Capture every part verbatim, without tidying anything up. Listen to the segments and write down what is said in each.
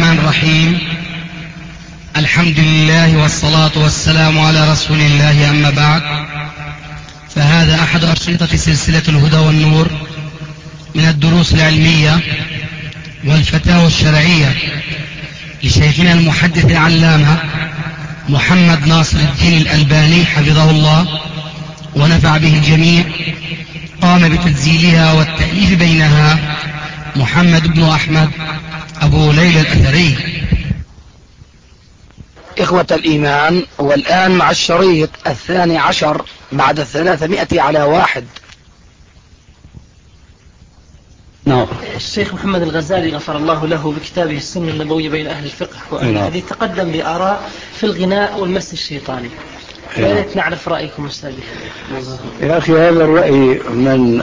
الرحمن الرحيم. الحمد لله والصلاة والسلام على رسول الله، أما بعد، فهذا أحد أشرطة سلسلة الهدى والنور من الدروس العلمية والفتاوى الشرعية لشيخنا المحدث العلامة محمد ناصر الدين الألباني حفظه الله ونفع به الجميع. قام بتسجيلها والتأليف بينها محمد بن أحمد أبو ليلى الأثري. إخوة الإيمان، والآن مع الشريط الثاني عشر بعد الثلاثمائة على واحد. نعم. الشيخ محمد الغزالي غفر الله له بكتابه السنة النبوية بين أهل الفقه والحديث تقدم بآراء في الغناء والمس الشيطاني. يا ريت نعرف رأيكم أستاذ. يا أخي، هذا الرأي من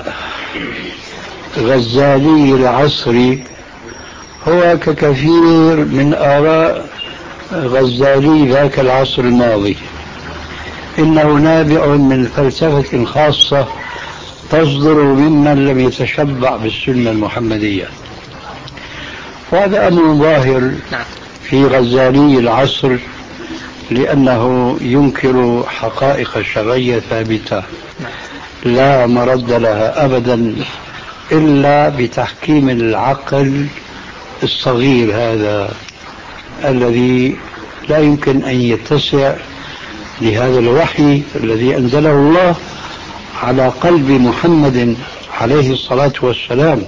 غزالي العصري هو ككثير من آراء غزالي ذاك العصر الماضي، إنه نابع من فلسفة خاصة تصدر ممن لم يتشبع بالسنة المحمدية، وهذا أمر ظاهر في غزالي العصر، لأنه ينكر حقائق شرعية ثابتة لا مرد لها أبدا إلا بتحكيم العقل الصغير هذا الذي لا يمكن أن يتسع لهذا الوحي الذي أنزله الله على قلب محمد عليه الصلاة والسلام.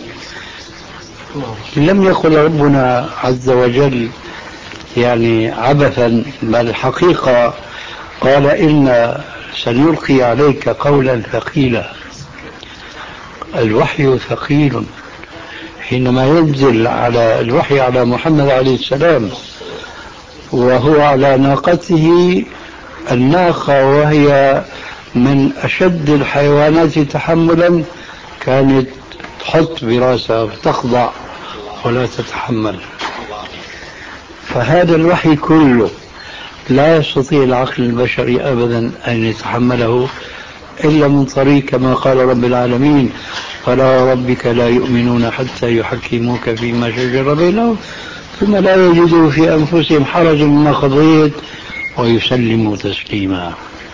لم يقل ربنا عز وجل يعني عبثا، بل الحقيقة قال إن سنلقي عليك قولا ثقيلا. الوحي ثقيل حينما ينزل على الوحي على محمد عليه السلام وهو على ناقته، الناقة وهي من أشد الحيوانات تحملا كانت تحط براسها وتخضع ولا تتحمل. فهذا الوحي كله لا يستطيع العقل البشري أبدا أن يتحمله إلا من طريق كما قال رب العالمين: فلا ربك لا يؤمنون حتى يحكموك فيما شجر بينهم ثم لا يجدوا في أنفسهم حرج مما قضيت ويسلموا تسليما.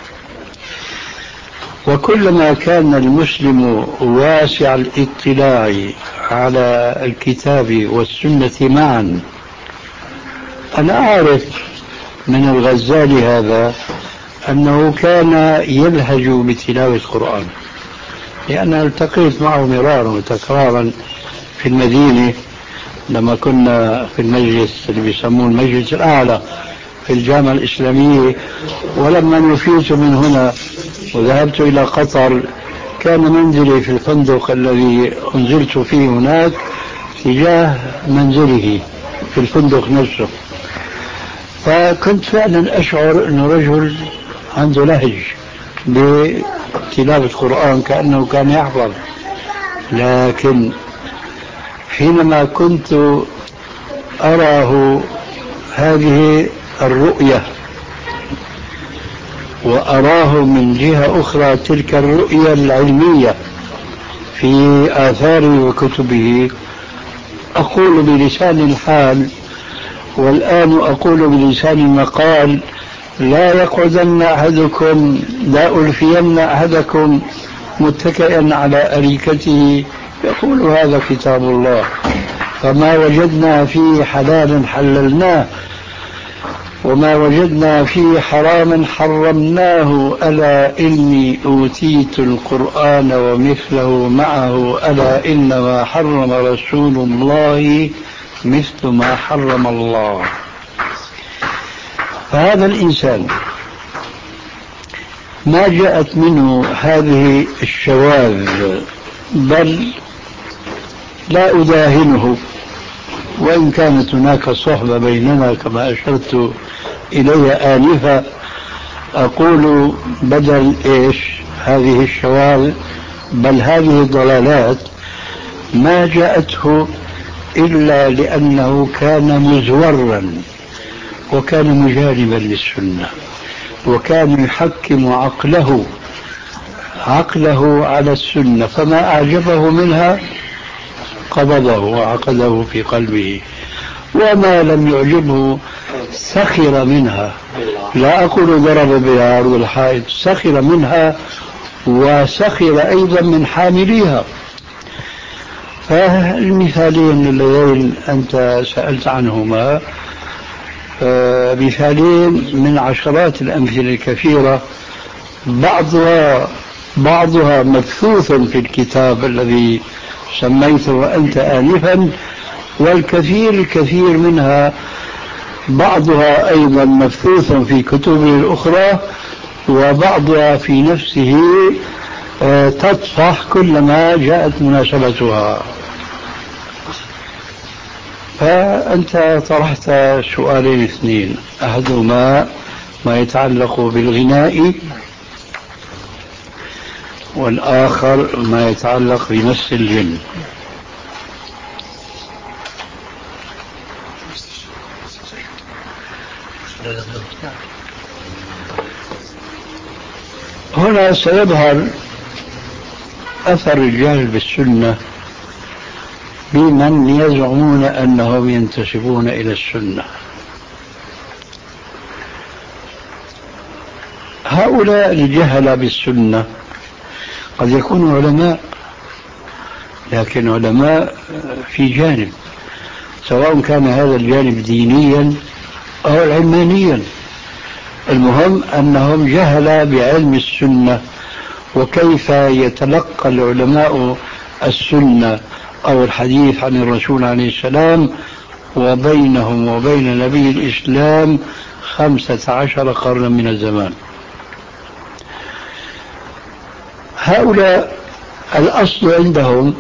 وكلما كان المسلم واسع الاطلاع على الكتاب والسنة معا، أنا أعرف من الغزالي هذا أنه كان يلهج بتلاوة القرآن، لأن التقيت معه مرارا وتكرارا في المدينة لما كنا في المجلس اللي بيسموه المجلس الأعلى في الجامعة الإسلامية. ولما نفيت من هنا وذهبت إلى قطر كان منزلي في الفندق الذي أنزلت فيه هناك تجاه منزله في الفندق نفسه، فكنت فعلا أشعر أنه رجل عنده لهج بتلاوة القرآن كأنه كان يحفظ. لكن حينما كنت أراه هذه الرؤية وأراه من جهة أخرى تلك الرؤية العلمية في آثاره وكتبه، أقول بلسان الحال والآن أقول بلسان المقال: لا يقعدن أحدكم لا ألفين أحدكم متكئا على أريكته يقول هذا كتاب الله، فما وجدنا فيه حلالا حللناه وما وجدنا فيه حراما حرمناه، ألا إني أوتيت القرآن ومثله معه، ألا إنما حرم رسول الله مثل ما حرم الله. فهذا الإنسان ما جاءت منه هذه الشواذ، بل لا أداهنه، وإن كانت هناك صحبة بيننا كما أشرت إلي آنفا. أقول بدل إيش هذه الشواذ بل هذه الضلالات ما جاءته إلا لأنه كان مزورا وكان مجانبا للسنة، وكان يحكم عقله عقله على السنة، فما أعجبه منها قبضه وعقده في قلبه، وما لم يعجبه سخر منها. لا أقول ضرب بها عرض الحائط، سخر منها وسخر أيضا من حامليها. فالمثالين اللذين أنت سألت عنهما مثالين من عشرات الأمثلة الكثيرة، بعضها بعضها مبثوث في الكتاب الذي سميته أنت آنفا، والكثير الكثير منها بعضها أيضا مبثوث في كتب الأخرى، وبعضها في نفسه تطفح كلما جاءت مناسبتها. فأنت طرحت سؤالين اثنين، أحدهما ما يتعلق بالغناء، والآخر ما يتعلق بمس الجن. هنا سيظهر أثر الجهل بالسنة بمن يزعمون أنهم ينتسبون إلى السنة. هؤلاء الجهل بالسنة قد يكونوا علماء، لكن علماء في جانب، سواء كان هذا الجانب دينيا أو علمانيا، المهم أنهم جهل بعلم السنة وكيف يتلقى العلماء السنة أو الحديث عن الرسول عليه السلام، وبينهم وبين نبي الإسلام خمسة عشر قرنا من الزمان. هؤلاء الأصل عندهم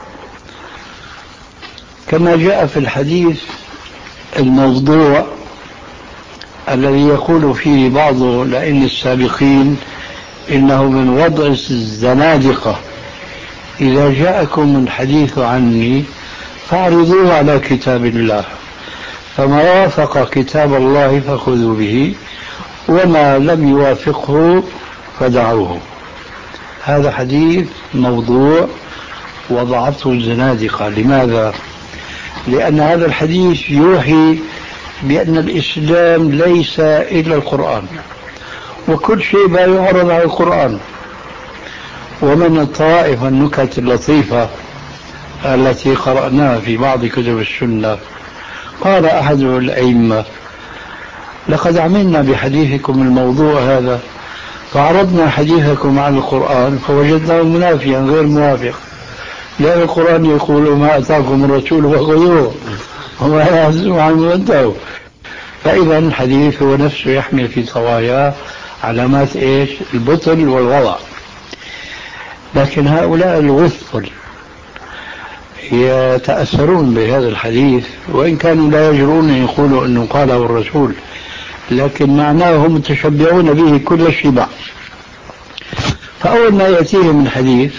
كما جاء في الحديث الموضوع الذي يقول فيه بعض الأئمة السابقين إنه من وضع الزنادقة، إذا جاءكم الحديث عني فاعرضوه على كتاب الله، فما وافق كتاب الله فخذوا به، وما لم يوافقه فدعوه. هذا حديث موضوع وضعته الزنادقة. لماذا؟ لأن هذا الحديث يوحي بأن الإسلام ليس إلا القرآن، وكل شيء ما يعرض على القرآن. ومن الطوائف والنكت اللطيفة التي قرأناها في بعض كتب السنة، قال أحد الأئمة: لقد عملنا بحديثكم الموضوع هذا فعرضنا حديثكم على القرآن فوجدناه منافيا غير موافق، لأن القرآن يقول ما أتاكم الرسول فخذوه وما يعزم عنه فانتهوا. فإذا الحديث هو نفسه يحمل في طواياه علامات إيش؟ البطل والوضع. لكن هؤلاء الغثل يتأثرون بهذا الحديث، وإن كانوا لا يجرؤون أن يقولوا أنه قاله الرسول، لكن معناه هم متشبعون به كل الشبع. فأول ما يأتيهم من حديث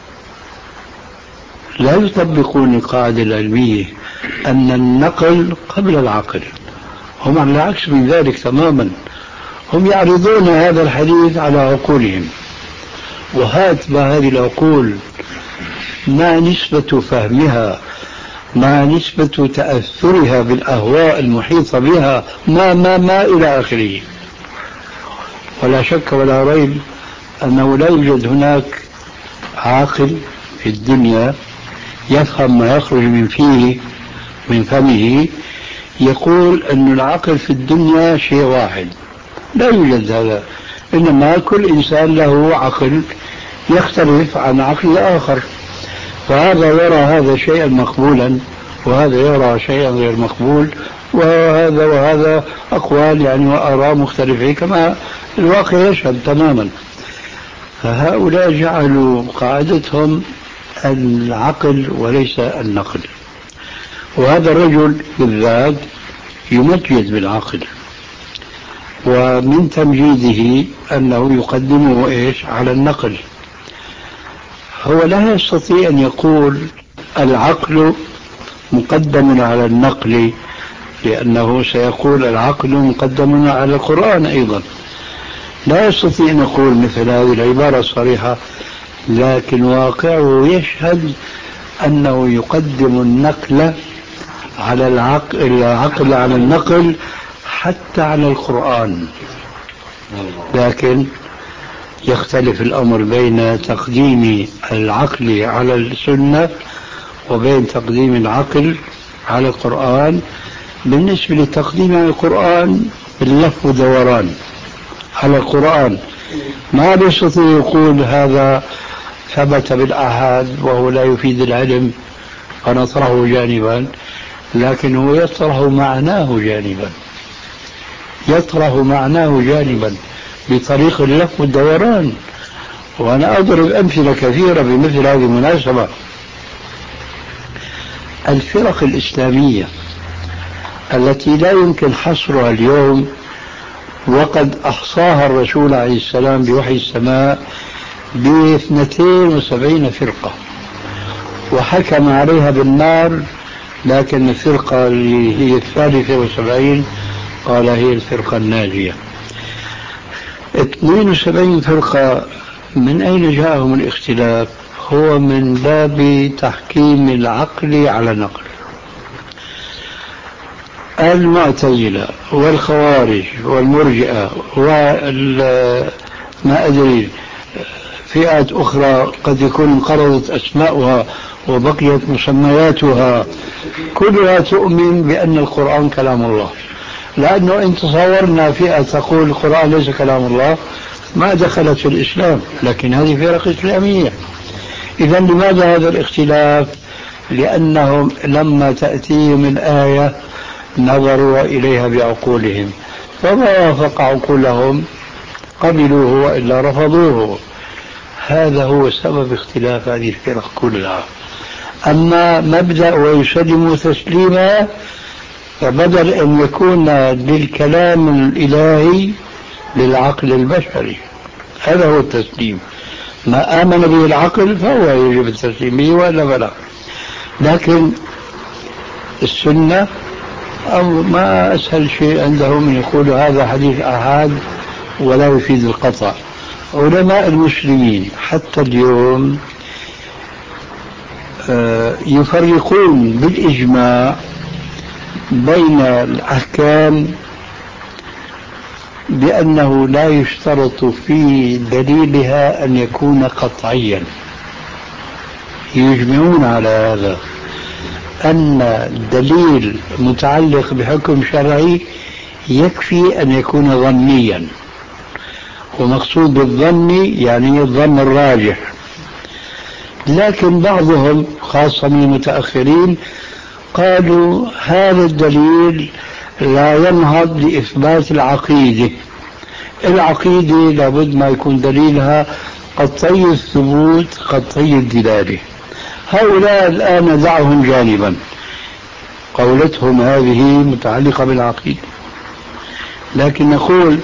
لا يطبقون القاعدة العلمية أن النقل قبل العقل، هم على العكس من ذلك تماما، هم يعرضون هذا الحديث على عقولهم، وهات ما هذه العقول ما نسبة فهمها، ما نسبة تأثرها بالأهواء المحيطة بها، ما ما ما إلى آخره. ولا شك ولا ريب أنه لا يوجد هناك عاقل في الدنيا يفهم ما يخرج من فيه من فمه يقول أن العقل في الدنيا شيء واحد، لا يوجد هذا. إنما كل إنسان له عقل يختلف عن عقل آخر، فهذا يرى هذا شيئا مقبولا وهذا يرى شيئا غير مقبول، وهذا وهذا أقوال يعني وآراء مختلفة كما الواقع يشهد تماما. فهؤلاء جعلوا قاعدتهم العقل وليس النقل، وهذا الرجل بالذات يمجد بالعقل، ومن تمجيده أنه يقدمه إيش على النقل. هو لا يستطيع أن يقول العقل مقدم على النقل، لأنه سيقول العقل مقدم على القرآن أيضا. لا يستطيع أن يقول مثل هذه العبارة الصريحة، لكن واقعه يشهد أنه يقدم النقل على العقل, العقل على النقل حتى على القرآن. لكن يختلف الأمر بين تقديم العقل على السنة وبين تقديم العقل على القرآن. بالنسبة للتقديم على القرآن اللف ودوران على القرآن، ما بيستطيع يقول هذا ثبت بالآحاد وهو لا يفيد العلم فنطرحه جانبا، لكن هو يطرح معناه جانبا، يطرح معناه جانبا بطريق اللف والدوران. وأنا أضرب أمثلة كثيرة بمثل هذه المناسبة. الفرق الإسلامية التي لا يمكن حصرها اليوم، وقد أحصاها الرسول عليه السلام بوحي السماء باثنتين وسبعين فرقة وحكم عليها بالنار، لكن الفرقة اللي هي الثالثة وسبعين قال هي الفرقة الناجية. اثنين وسبعين فرقة من أين جاءهم الاختلاف؟ هو من باب تحكيم العقل على النقل. المعتزلة والخوارج والمرجئة وما أدري فئات أخرى قد يكون انقرضت أسماؤها وبقيت مسمياتها، كلها تؤمن بأن القرآن كلام الله. لأنه إن تصورنا فئة تقول القرآن ليس كلام الله ما دخلت في الإسلام، لكن هذه فرق إسلامية. إذن لماذا هذا الاختلاف؟ لأنهم لما تأتيهم الآية نظروا إليها بعقولهم، فما وافق عقولهم قبلوه وإلا رفضوه. هذا هو سبب اختلاف هذه الفرق كلها. أما مبدأ ويسلم تسليما، فبدل أن يكون للكلام الإلهي للعقل البشري، هذا هو التسليم. ما آمن به العقل فهو يجب التسليم به ولا فلا. لكن السنة أو ما أسهل شيء عندهم يقول هذا حديث آحاد ولا يفيد القطع. علماء المسلمين حتى اليوم يفرقون بالإجماع بين الأحكام بأنه لا يشترط في دليلها أن يكون قطعيا. يجمعون على هذا أن الدليل متعلق بحكم شرعي يكفي أن يكون ظنيا، ومقصود بالظن يعني الظن الراجح. لكن بعضهم خاصة من المتأخرين قالوا هذا الدليل لا ينهض لإثبات العقيدة. العقيدة لابد ما يكون دليلها قطعي الثبوت قطعي الدلالة. هؤلاء الآن دعهم جانبا، قولتهم هذه متعلقة بالعقيدة. لكن نقول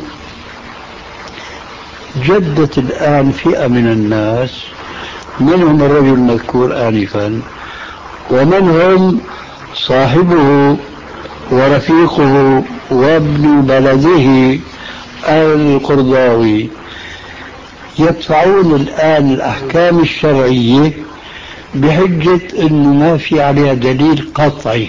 جدت الآن فئة من الناس، منهم الرجل المذكور آنفا، ومنهم صاحبه ورفيقه وابن بلده القرضاوي، يدفعون الآن الأحكام الشرعية بحجة أنه ما في عليها دليل قطعي،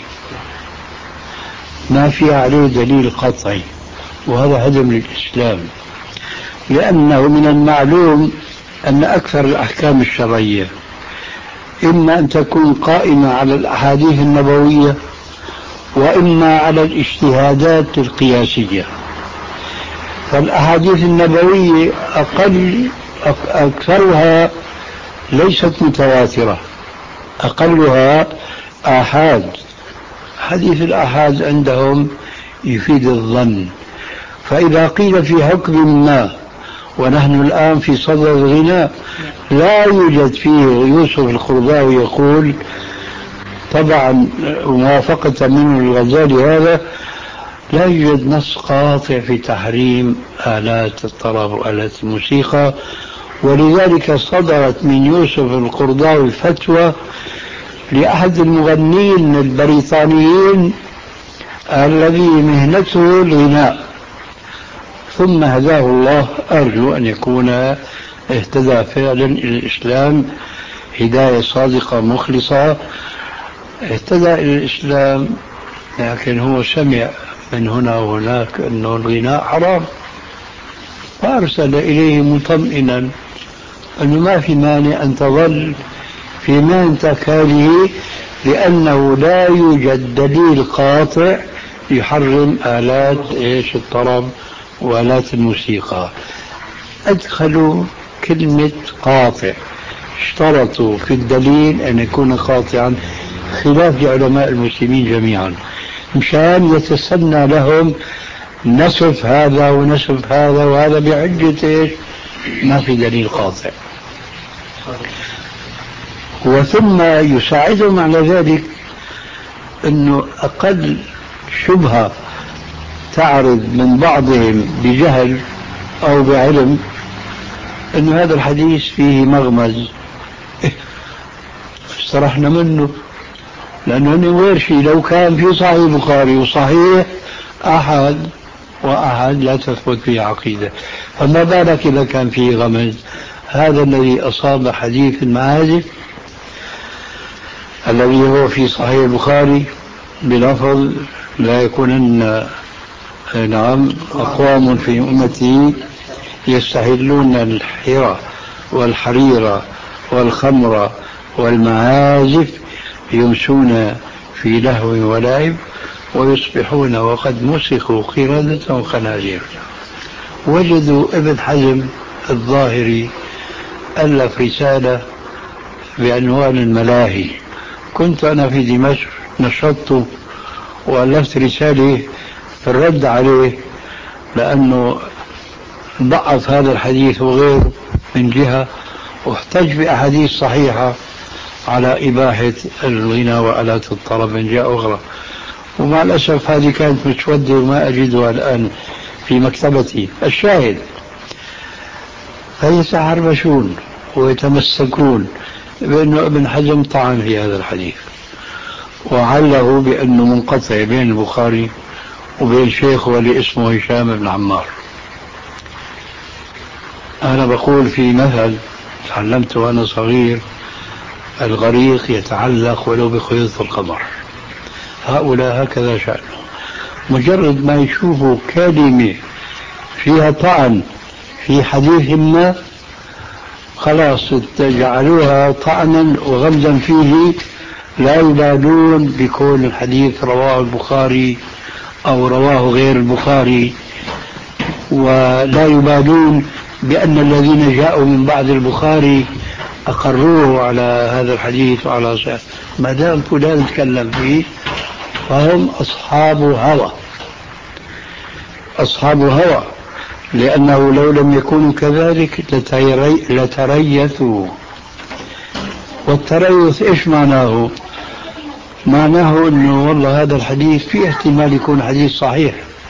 ما في عليه دليل قطعي، وهذا هدم للإسلام. لأنه من المعلوم أن أكثر الأحكام الشرعية إما أن تكون قائمة على الأحاديث النبوية وإما على الاجتهادات القياسية. فالأحاديث النبوية أقل أكثرها ليست متواترة، أقلها آحاد. حديث الآحاد عندهم يفيد الظن. فإذا قيل في حكم ما، ونحن الآن في صدر الغناء لا يوجد فيه يوسف القرضاوي يقول طبعا موافقة منه الغزالي هذا، لا يوجد نص قاطع في تحريم آلات الطرب وآلات الموسيقى. ولذلك صدرت من يوسف القرضاوي فتوى لأحد المغنين البريطانيين الذي مهنته الغناء، ثم هداه الله. أرجو أن يكون اهتدى فعلا إلى الإسلام هداية صادقة مخلصة، اهتدى إلى الإسلام لكن هو سمع من هنا وهناك أنه الغناء حرام، فأرسل إليه مطمئنا أنه ما في مانع أن تظل في مهنتك هذه، لأنه لا يوجد دليل قاطع يحرم آلات إيش الطرب وآلات الموسيقى. أدخلوا كلمة قاطع، اشترطوا في الدليل أن يكون قاطعا، خلاف لعلماء المسلمين جميعا، مشان يتسنى لهم نسف هذا ونسف هذا وهذا بحجة إيش؟ ما في دليل قاطع. وثم يساعدهم على ذلك أنه أقل شبهة تعرض من بعضهم بجهل أو بعلم أن هذا الحديث فيه مغمز، استرحنا منه، لأنه غير شيء. لو كان في صحيح البخاري وصحيح أحد وأحد لا تثبت فيه عقيدة، فما بالك إذا كان فيه غمز. هذا الذي أصاب حديث المعازف الذي هو في صحيح البخاري بلفظ لا يكونن نعم أقوام في أمتي يستحلون الحرى والحريرة والخمر والمعازف يمسون في لهو ولعب ويصبحون وقد مسخوا قردة وخنازير. وجدوا ابن حزم الظاهري ألف رسالة بعنوان الملاهي، كنت أنا في دمشق نشطت وألفت رسالة في الرد عليه، لأنه ضعف هذا الحديث وغيره من جهة، واحتج بأحاديث صحيحة على إباحة الغنى وآلات الطرب من جهة أخرى. ومع الأسف هذه كانت مسودة وما أجدها الآن في مكتبتي. الشاهد فيتحربشون ويتمسكون بأنه ابن حزم طعن في هذا الحديث وعله بأنه منقطع بين البخاري وبين شيخه اللي اسمه هشام بن عمار. أنا بقول في مثل تعلمته وأنا صغير: الغريق يتعلق ولو بخيوط القمر. هؤلاء هكذا شأنه، مجرد ما يشوفوا كلمة فيها طعن في حديث ما خلاص جعلوها طعنا وغمزا فيه، لا يبالون بكون الحديث رواه البخاري أو رواه غير البخاري، ولا يبالون بأن الذين جاءوا من بعد البخاري أقروه على هذا الحديث وعلى صحيح. ما دام فلان تكلم فيه فهم أصحاب هوى، أصحاب هوى، لأنه لو لم يكونوا كذلك لتريثوا. والتريث إيش معناه؟ معناه أنه والله هذا الحديث فيه احتمال يكون حديث صحيح،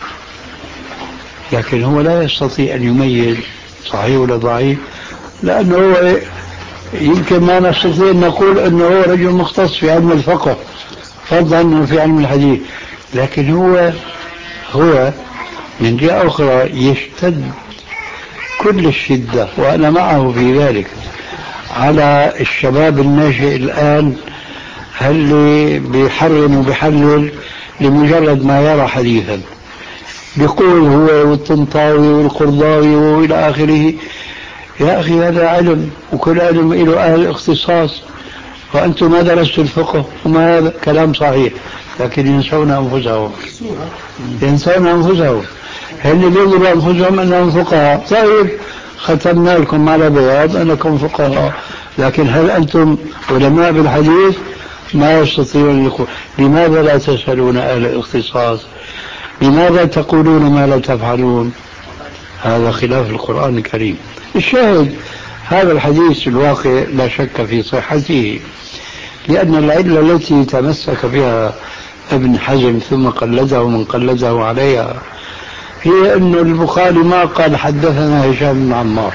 لكن هو لا يستطيع أن يميز صحيح ولا ضعيف، لأنه هو يمكن ما نستطيع أن نقول أنه هو رجل مختص في علم الفقه فضلا أنه في علم الحديث، لكن هو هو من جهة أخرى يشتد كل الشدة، وأنا معه في ذلك، على الشباب الناشئ الآن اللي بيحرم وبيحلل لمجرد ما يرى حديثا، بيقول هو والطنطاوي والقرضاوي وإلى آخره. يا أخي هذا علم، وكل علم له أهل اختصاص، وأنتم ما درستوا الفقه، وما هذا كلام صحيح، لكن ينسون أنفسهم ينسون أنفسهم هل بيقولوا أنفسهم أنهم فقهاء. طيب ختمنا لكم على بياض أنكم فقهاء، لكن هل أنتم علماء بالحديث؟ ما يستطيعون يقول. لماذا لا تسألون أهل الاختصاص؟ لماذا تقولون ما لا تفعلون؟ هذا خلاف القرآن الكريم. الشاهد هذا الحديث الواقع لا شك في صحته، لأن العلة التي تمسك بها ابن حزم ثم قلده من قلده عليها هي أن البخاري ما قال حدثنا هشام بن عمار،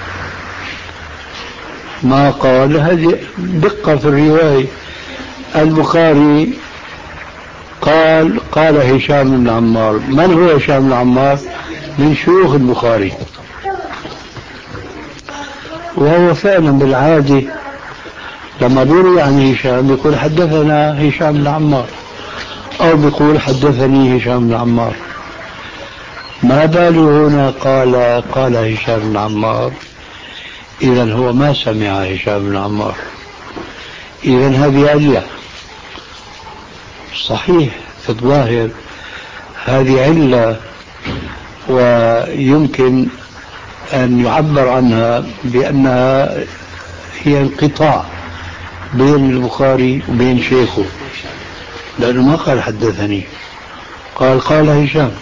ما قال. هذه دقة في الرواية. البخاري قال قال هشام بن عمار. من هو هشام بن عمار؟ من شيوخ البخاري، وهو فعلا بالعادة لما بيروي عن هشام يقول حدثنا هشام بن عمار، أو بيقول حدثني هشام بن عمار. ما باله هنا قال قال هشام بن عمار؟ إذا هو ما سمع هشام بن عمار، إذا هذه علة. صحيح في الظاهر هذه علة، ويمكن أن يعبر عنها بأنها هي انقطاع بين البخاري وبين شيخه، لأنه ما قال حدثني، قال قال هشام.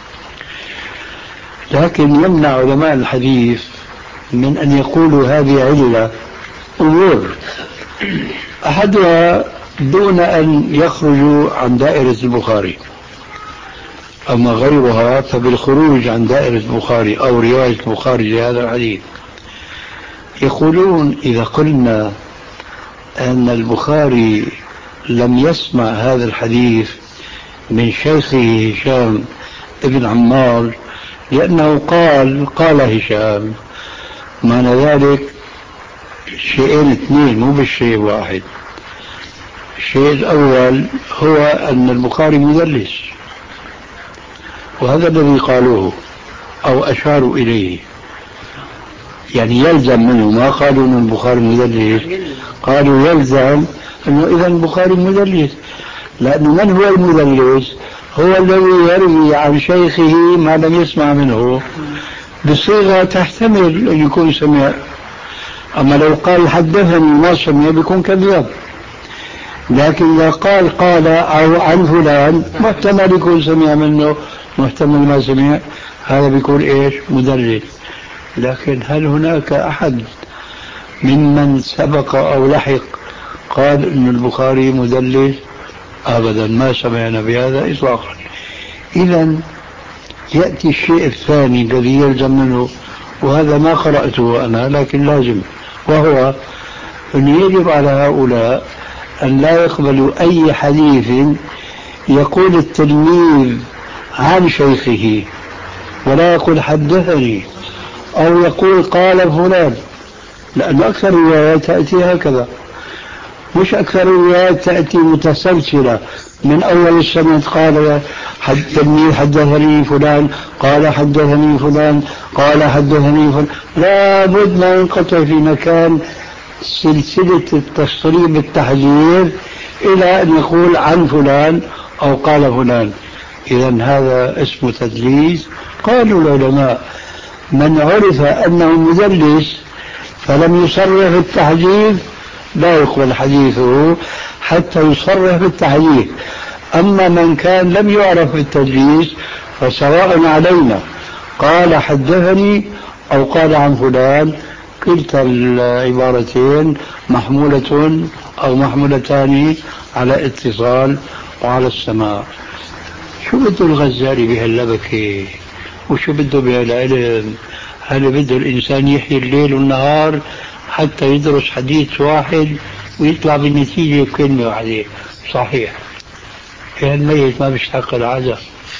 لكن يمنع علماء الحديث من أن يقولوا هذه علة أمور، أحدها دون أن يخرجوا عن دائرة البخاري، أما غيرها فبالخروج عن دائرة البخاري أو رواية البخاري لهذا الحديث. يقولون إذا قلنا أن البخاري لم يسمع هذا الحديث من شيخه هشام ابن عمار لأنه قال قال هشام، معنى ذلك شيئين اثنين مو بالشيء واحد. الشيء الأول هو أن البخاري مدلس، وهذا الذي قالوه أو أشاروا إليه، يعني يلزم منه، ما قالوا أن البخاري مدلس، قالوا يلزم أنه إذا البخاري مدلس، لأنه من هو المدلس؟ هو الذي يروي عن شيخه ما لم يسمع منه بصيغة تحتمل أن يكون سمع. أما لو قال حدثني ما سمع بيكون كذاب، لكن إذا قال قال أو عن فلان محتمل يكون سمع منه، محتمل ما سمع، هذا بيكون إيش؟ مدلس. لكن هل هناك أحد ممن سبق أو لحق قال إن البخاري مدلس؟ أبدا، ما سمعنا بهذا إطلاقا. إذا يأتي الشيء الثاني الذي يلزم منه، وهذا ما قرأته أنا لكن لازم، وهو أن يجب على هؤلاء أن لا يقبلوا أي حديث يقول التلميذ عن شيخه، ولا يقول حدثني أو يقول قال فلان، لأن أكثر الروايات تأتي هكذا، مش أكثر الروايات تأتي متسلسلة من أول السنة قال التلميذ حدثني فلان قال حدثني فلان قال حدثني فلان، لا بد ما ينقطع في مكان سلسلة التصريب التحذير إلى أن يقول عن فلان أو قال فلان. إذا هذا اسمه تدليس. قالوا العلماء من عرف أنه مدلس فلم يصرح بالتحديث لا يقبل حديثه حتى يصرح بالتحديث. أما من كان لم يعرف بالتدليس فسواء علينا قال حدثني أو قال عن فلان، كلتا العبارتين محمولة أو محمولتان على اتصال وعلى السماع. شو بده الغزالي بهاللبكة؟ وشو بده بهالعلم؟ هل بده الإنسان يحيي الليل والنهار حتى يدرس حديث واحد ويطلع بالنتيجة بكلمة واحدة؟ صحيح، كان الميت ما بيستحق العزاء،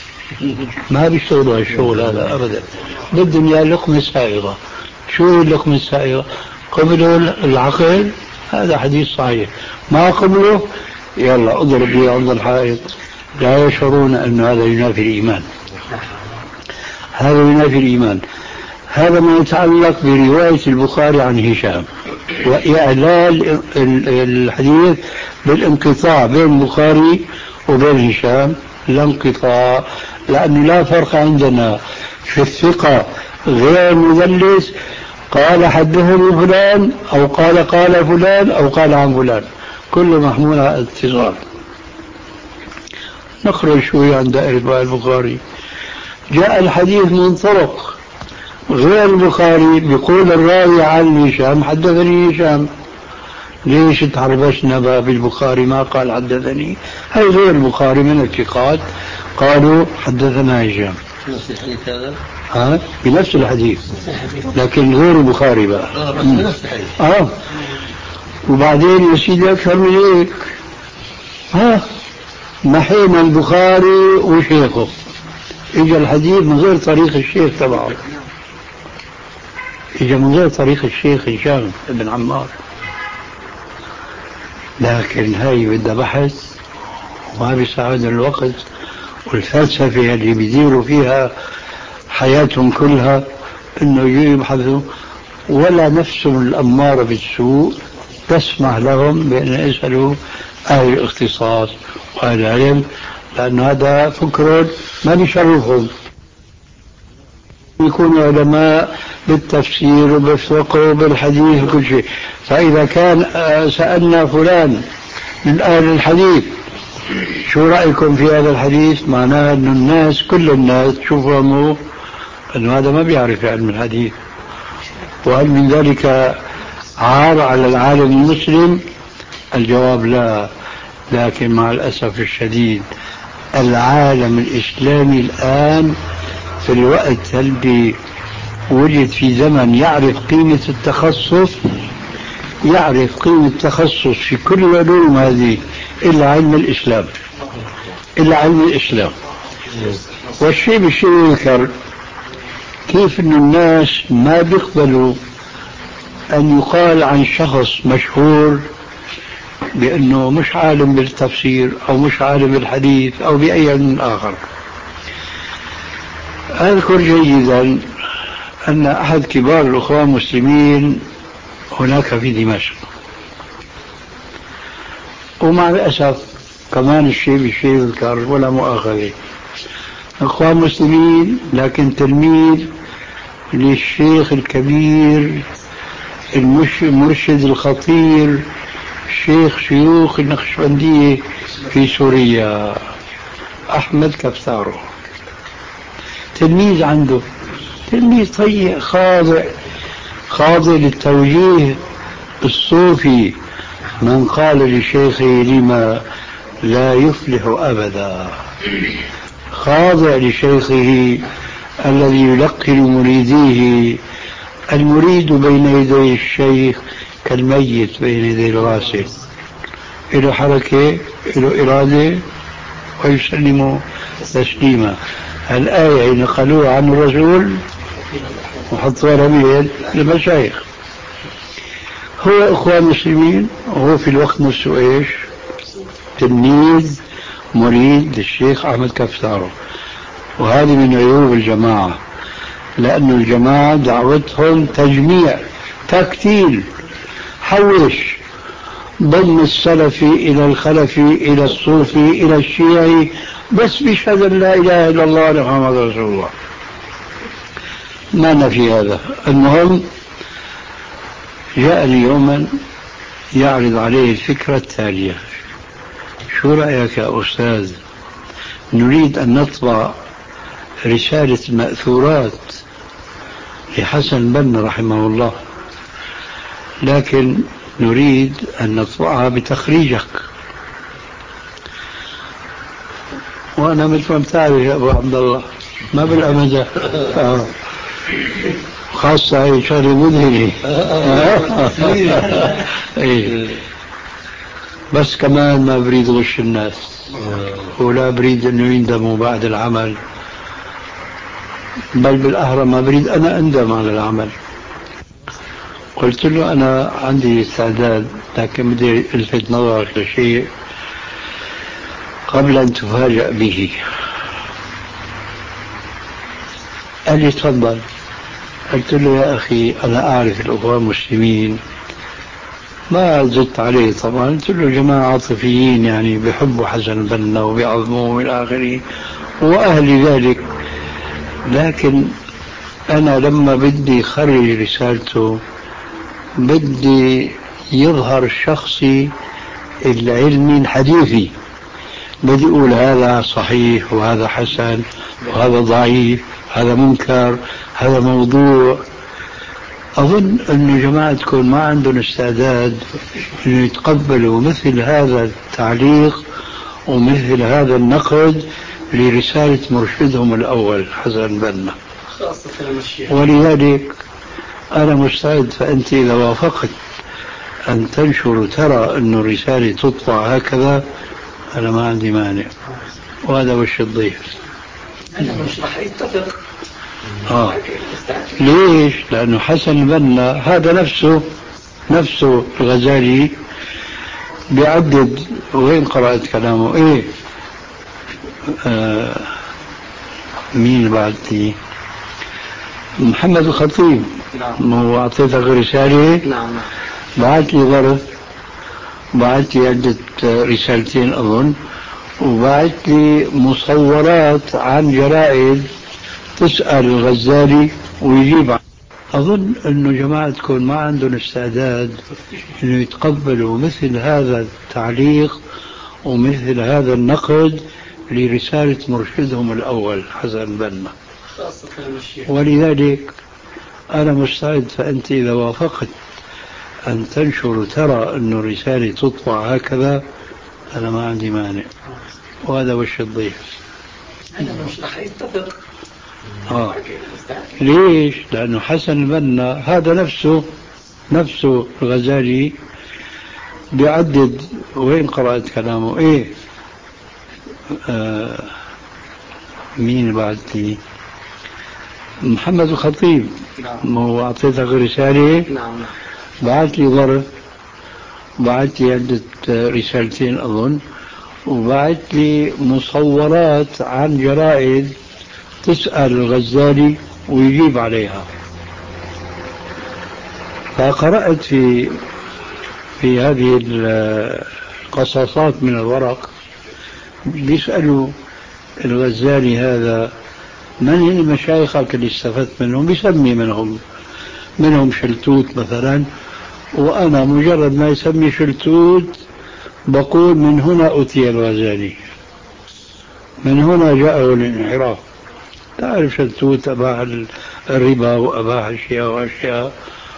ما بيشتغلوا هالشغل هذا أبدا، بدهم يا اللقمة السائغة. شو اللقمة السائغة؟ قبلوا العقل، هذا حديث صحيح، ما قبلوا يلا اضرب بي عند الحائط. لا يشعرون أن هذا ينافي الإيمان، هذا ينافي الإيمان. هذا ما يتعلق برواية البخاري عن هشام وإعلال الحديث بالانقطاع بين البخاري وبين هشام. لا انقطاع، لأنه لا فرق عندنا في الثقة غير مدلس قال حدثني فلان أو قال قال فلان أو قال عن فلان، كل محمول على اتصال. نخرج شوي عن دائرة البخاري. جاء الحديث من طرق غير البخاري، بيقول الراوي عن هشام حدثني هشام، ليش تحربشنا بالبخاري ما قال حدثني؟ هاي غير البخاري من الثقات قالوا حدثنا هشام. نفس الحديث هذا؟ ها بنفس الحديث لكن غير البخاري بقى. اه بس بنفس الحديث. اه وبعدين يا سيدي اكثر من هيك، ها محينا البخاري وشيخه، اجى الحديث من غير طريق الشيخ تبعه، اجى من غير طريق الشيخ هشام بن عمار. لكن هاي بدها بحث وما بيساعد الوقت والفلسفة اللي بيديروا فيها حياتهم كلها انه يجوا يبحثوا، ولا نفسهم الأمارة بالسوء تسمح لهم بأن يسألوا أهل الاختصاص وأهل العلم، لأن هذا فكر ما بيشرفهم. يكونوا علماء بالتفسير وبالفقه وبالحديث وكل شيء. فإذا كان سألنا فلان من أهل الحديث شو رأيكم في هذا الحديث، معناه أن الناس كل الناس شوفوا أنه هذا ما بيعرف علم الحديث. وهل من ذلك عار على العالم المسلم؟ الجواب لا. لكن مع الأسف الشديد العالم الإسلامي الآن في الوقت اللي وجد في زمن يعرف قيمة التخصص، يعرف قيمة التخصص في كل العلوم هذه إلا علم الإسلام، إلا علم الإسلام. والشيء بالشيء يذكر كيف أن الناس ما بيقبلوا أن يقال عن شخص مشهور بأنه مش عالم بالتفسير أو مش عالم بالحديث أو بأي علم آخر. أذكر جيدا أن أحد كبار الأخوان المسلمين هناك في دمشق، ومع الأسف كمان الشيء بالشيء يذكر ولا مؤاخذة، أخوان مسلمين لكن تلميذ للشيخ الكبير المرشد الخطير شيخ شيوخ النقشبندية في سوريا أحمد كفتارو، تلميذ عنده، تلميذ طيب خاضع خاضع للتوجيه الصوفي. من قال لشيخه لما لا يفلح أبدا، خاضع لشيخه الذي يلقن مريديه. المريد بين يدي الشيخ كالميت بين يدي الغاسل، له حركة له إرادة ويسلم تسليما. الآية نقلوها عن الرسول وحطوها بيد المشايخ. هو إخوان مسلمين وهو في الوقت نفسه إيش؟ تلميذ مريد للشيخ أحمد كفتارو. وهذه من عيوب الجماعة، لأن الجماعة دعوتهم تجميع تكتيل، حوش، ضم السلفي إلى الخلفي إلى الصوفي إلى الشيعي، بس بشهادة لا إله إلا الله محمد رسول الله. ما في هذا. المهم جاءني يوما يعرض عليه الفكرة التالية: شو رأيك يا أستاذ، نريد أن نطبع رسالة المأثورات لحسن البنا رحمه الله، لكن نريد أن نطبعها بتخريجك. وأنا مثل ما بتعرف يا أبو عبد الله ما بالأمزح، خاصة هي شغلة مذهلة. بس كمان ما بريد غش الناس، ولا بريد أنه يندموا بعد العمل، بل بالأهرى ما بريد أنا أندم على العمل. قلت له أنا عندي استعداد، لكن بدي ألفت نظرك لشيء قبل أن تفاجأ به. قال لي تفضل. قلت له يا أخي أنا أعرف الأخوان المسلمين، ما زدت عليه طبعا، قلت له جماعة عاطفيين يعني بيحبوا حسن البنا وبيعظموه من آخره وأهل ذلك، لكن أنا لما بدي خرج رسالته بدي يظهر شخصي العلمي الحديثي، بدي أقول هذا صحيح وهذا حسن وهذا ضعيف، هذا منكر، هذا موضوع. أظن أن جماعتكم ما عندهم استعداد أن يتقبلوا مثل هذا التعليق ومثل هذا النقد لرسالة مرشدهم الأول حسن البنا، ولذلك أنا مستعد. فأنت إذا وافقت أن تنشر وترى أن الرسالة تطبع هكذا أنا ما عندي مانع، وهذا وش الضيف. أنا مش راح يتفق. آه. ليش؟ لأنه حسن البنا هذا نفسه نفسه الغزالي بيعدد، وين قرأت كلامه؟ إيه آه مين بعدتي؟ محمد الخطيب. نعم. ما هو أعطيتك رسالة. نعم. بعت لي ظرف، بعت لي عدة رسالتين أظن، وبعت لي مصورات عن جرائد تسأل الغزالي ويجيب. أظن أنه جماعتكم ما عندهم استعداد أنه يتقبلوا مثل هذا التعليق ومثل هذا النقد لرسالة مرشدهم الأول حسن البنا، ولذلك أنا مستعد. فأنت إذا وافقت أن تنشر ترى أن الرسالة تطبع هكذا، أنا ما عندي مانع، وهذا وش الضيف. أنا مش رح يتفق. آه. ليش؟ لأنه حسن البنا هذا نفسه نفسه الغزالي بيعدد. وين قرأت كلامه؟ إيه آه مين بعدتي؟ محمد الخطيب. ما هو أعطيتك رسالة. نعم. بعت لي ظرف، بعت لي عدة رسالتين أظن، وبعت لي مصورات عن جرائد تسأل الغزالي ويجيب عليها. فقرأت في في هذه القصاصات من الورق بيسألوا الغزالي هذا من المشايخك اللي استفدت منهم، بيسمي منهم منهم شلتوت مثلا، وأنا مجرد ما يسمي شلتوت بقول من هنا أتي الغزالي، من هنا جاءه الانحراف. تعرف شلتوت أباح الربا وأباح أشياء وأشياء،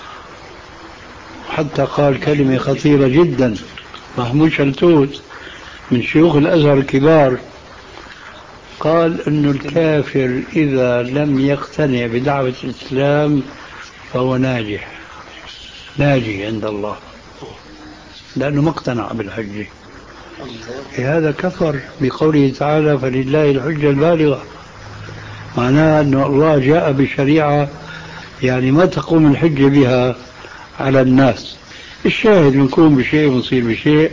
حتى قال كلمة خطيرة جدا محمود شلتوت من شيوخ الأزهر الكبار، قال إنه الكافر إذا لم يقتنع بدعوة الإسلام فهو ناجح ناجي عند الله، لأنه ما اقتنع بالحجة. هذا كفر بقوله تعالى فلله الحجة البالغة، معناه أن الله جاء بشريعة يعني ما تقوم الحجة بها على الناس. الشاهد نكون بشيء ونصير بشيء.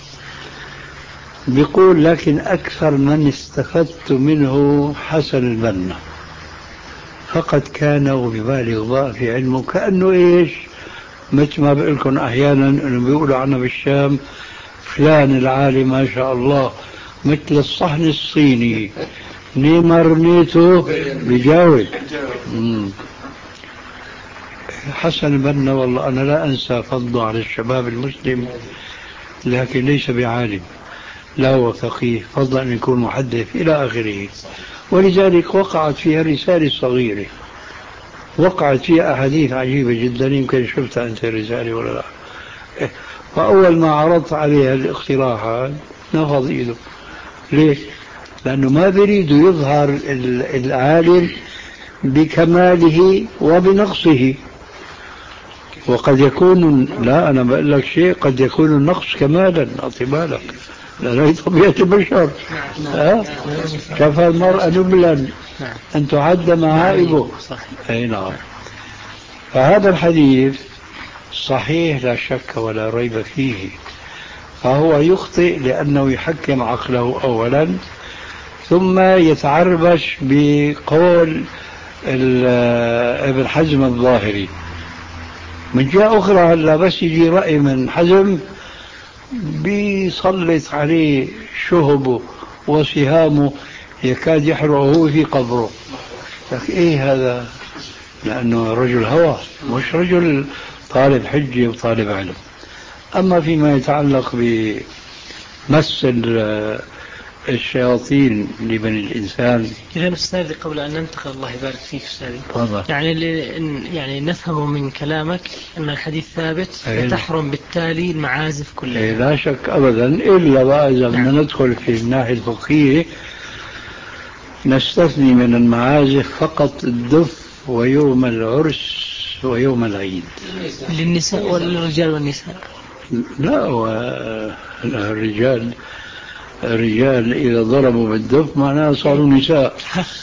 بيقول لكن أكثر من استفدت منه حسن البنا، فقد كان وببالغ في علمه، كأنه إيش مثل ما بقول لكم أحيانا إنه بيقولوا عنه بالشام فلان العالم ما شاء الله مثل الصحن الصيني نيمر نيتو بجاوب. حسن البنا والله أنا لا أنسى فضله على الشباب المسلم، لكن ليس بعالم، لا هو فقيه، فضل أن يكون محدث إلى آخره. ولذلك وقعت فيها رسالة صغيرة، وقعت فيها أحاديث عجيبة جدا، يمكن شفتها أنت الرسالة ولا لا. فأول ما عرضت عليها الاقتراحات نفض إيده. ليش؟ لأنه ما بريد يظهر العالم بكماله وبنقصه، وقد يكون، لا أنا بقول لك شيء، قد يكون النقص كمالا، أعطي بالك، لأنه طبيعة البشر. أه؟ كفى المرأة نبلا أن تعد معائبه. أي نعم. فهذا الحديث صحيح لا شك ولا ريب فيه، فهو يخطئ لأنه يحكم عقله أولا، ثم يتعربش بقول ابن حزم الظاهري. من جهة أخرى هلا بس يجي رأي من حزم بيسلط عليه شهبه وسهامه يكاد يحرقه في قبره. لك إيه هذا؟ لأنه رجل هوى مش رجل طالب حجة وطالب علم. أما فيما يتعلق بمس الشياطين لبني الإنسان. إذا أستاذي قبل أن ننتقل الله يبارك فيك أستاذي، يعني يعني نفهم من كلامك أن الحديث ثابت فتحرم بالتالي المعازف كلها. أي لا شك أبدا، إلا بقى إذا بدنا ندخل في الناحية الفقهية نستثني من المعازف فقط الدف ويوم العرس ويوم العيد للنساء والرجال والنساء. لا، الرجال الرجال إذا ضربوا بالدف معناها صاروا نساء.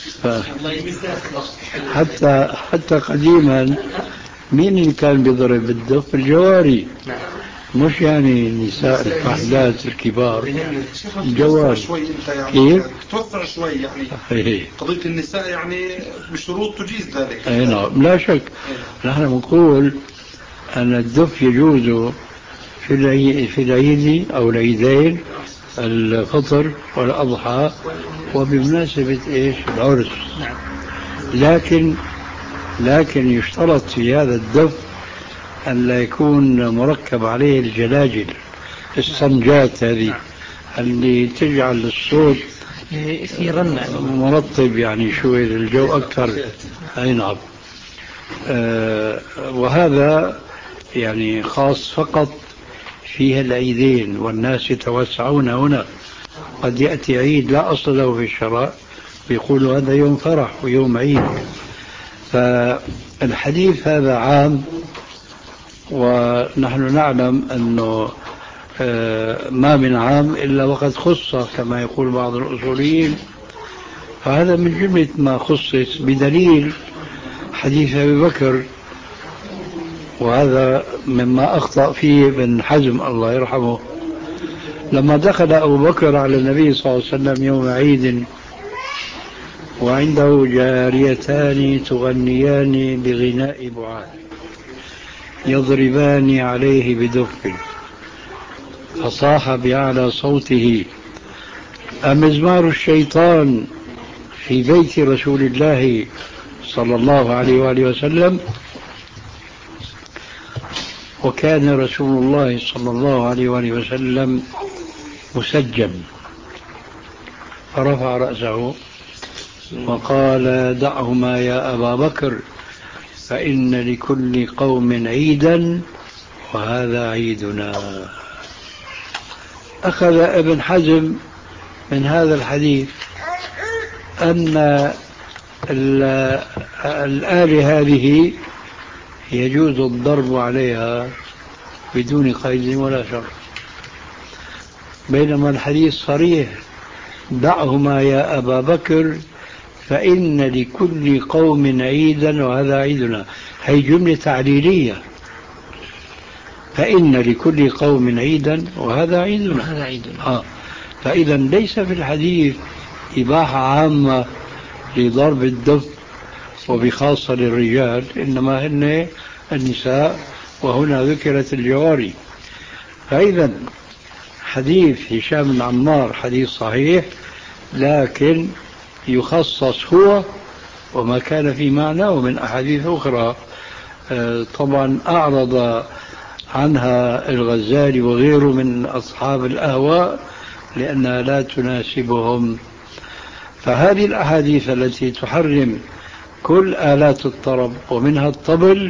حتى حتى قديما مين اللي كان بيضرب بالدف؟ الجواري. مش يعني النساء الفاحلات الكبار جواز شوي انت يعني كيف؟ توسع شوي يعني إيه. قضية النساء يعني بشروط تجيز ذلك. اي نعم لا شك. نحن نقول ان الدف يجوز في العيد في العيد او العيدين الفطر والاضحى وبمناسبة ايش العرس. لكن لكن يشترط في هذا الدف أن لا يكون مركب عليه الجلاجل الصنجات هذه اللي تجعل الصوت في رنة مرطب يعني شوي الجو أكثر. أي نعم. آه وهذا يعني خاص فقط فيها العيدين والناس يتوسعون هنا. قد يأتي عيد لا أصل له في الشرع ويقولوا هذا يوم فرح ويوم عيد. فالحديث هذا عام ونحن نعلم أنه ما من عام إلا وقد خص كما يقول بعض الأصوليين. فهذا من جملة ما خصص بدليل حديث أبي بكر. وهذا مما أخطأ فيه ابن حزم الله يرحمه لما دخل أبو بكر على النبي صلى الله عليه وسلم يوم عيد وعنده جاريتان تغنيان بغناء بعاد يضربان عليه بدف فصاح بأعلى صوته أمزمار الشيطان في بيت رسول الله صلى الله عليه وآله وسلم. وكان رسول الله صلى الله عليه وآله وسلم مسجم فرفع رأسه وقال دعهما يا أبا بكر فإن لكل قوم عيدا وهذا عيدنا. أخذ ابن حزم من هذا الحديث أن الآلة هذه يجوز الضرب عليها بدون قيد ولا شرط، بينما الحديث صريح دعهما يا أبا بكر فإن لكل قوم عيدا وهذا عيدنا. هي جملة تعليلية، فإن لكل قوم عيدا وهذا عيدنا, هذا عيدنا. آه. فإذا ليس في الحديث إباحة عامة لضرب الدف وبخاصة للرجال، إنما هن النساء وهنا ذكرت الجواري. فإذا حديث هشام بن عمار حديث صحيح، لكن يخصص هو وما كان في معناه من أحاديث أخرى طبعا أعرض عنها الغزالي وغيره من أصحاب الأهواء لأنها لا تناسبهم. فهذه الأحاديث التي تحرم كل آلات الطرب ومنها الطبل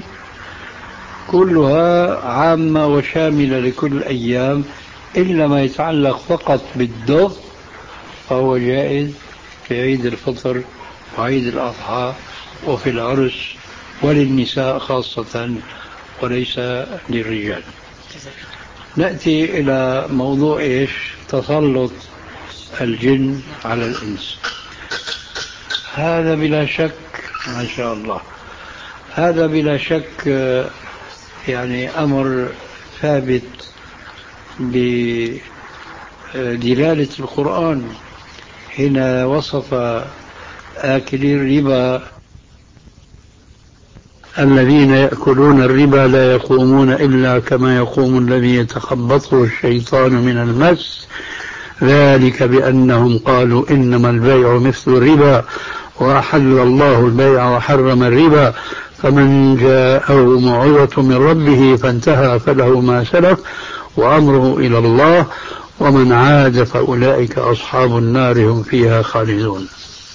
كلها عامة وشاملة لكل الأيام، إلا ما يتعلق فقط بالدف فهو جائز في عيد الفطر وعيد الأضحى وفي العرس وللنساء خاصة وليس للرجال. نأتي إلى موضوع إيش؟ تسلط الجن على الإنس. هذا بلا شك ما شاء الله هذا بلا شك يعني أمر ثابت بدلالة القرآن حين وصف آكلي الربا الذين يأكلون الربا لا يقومون إلا كما يقوم الذي يتخبطه الشيطان من المس ذلك بأنهم قالوا إنما البيع مثل الربا وأحل الله البيع وحرم الربا فمن جاءه موعظة من ربه فانتهى فله ما سلف وأمره إلى الله ومن عاد فأولئك أصحاب النار هم فيها خالدون.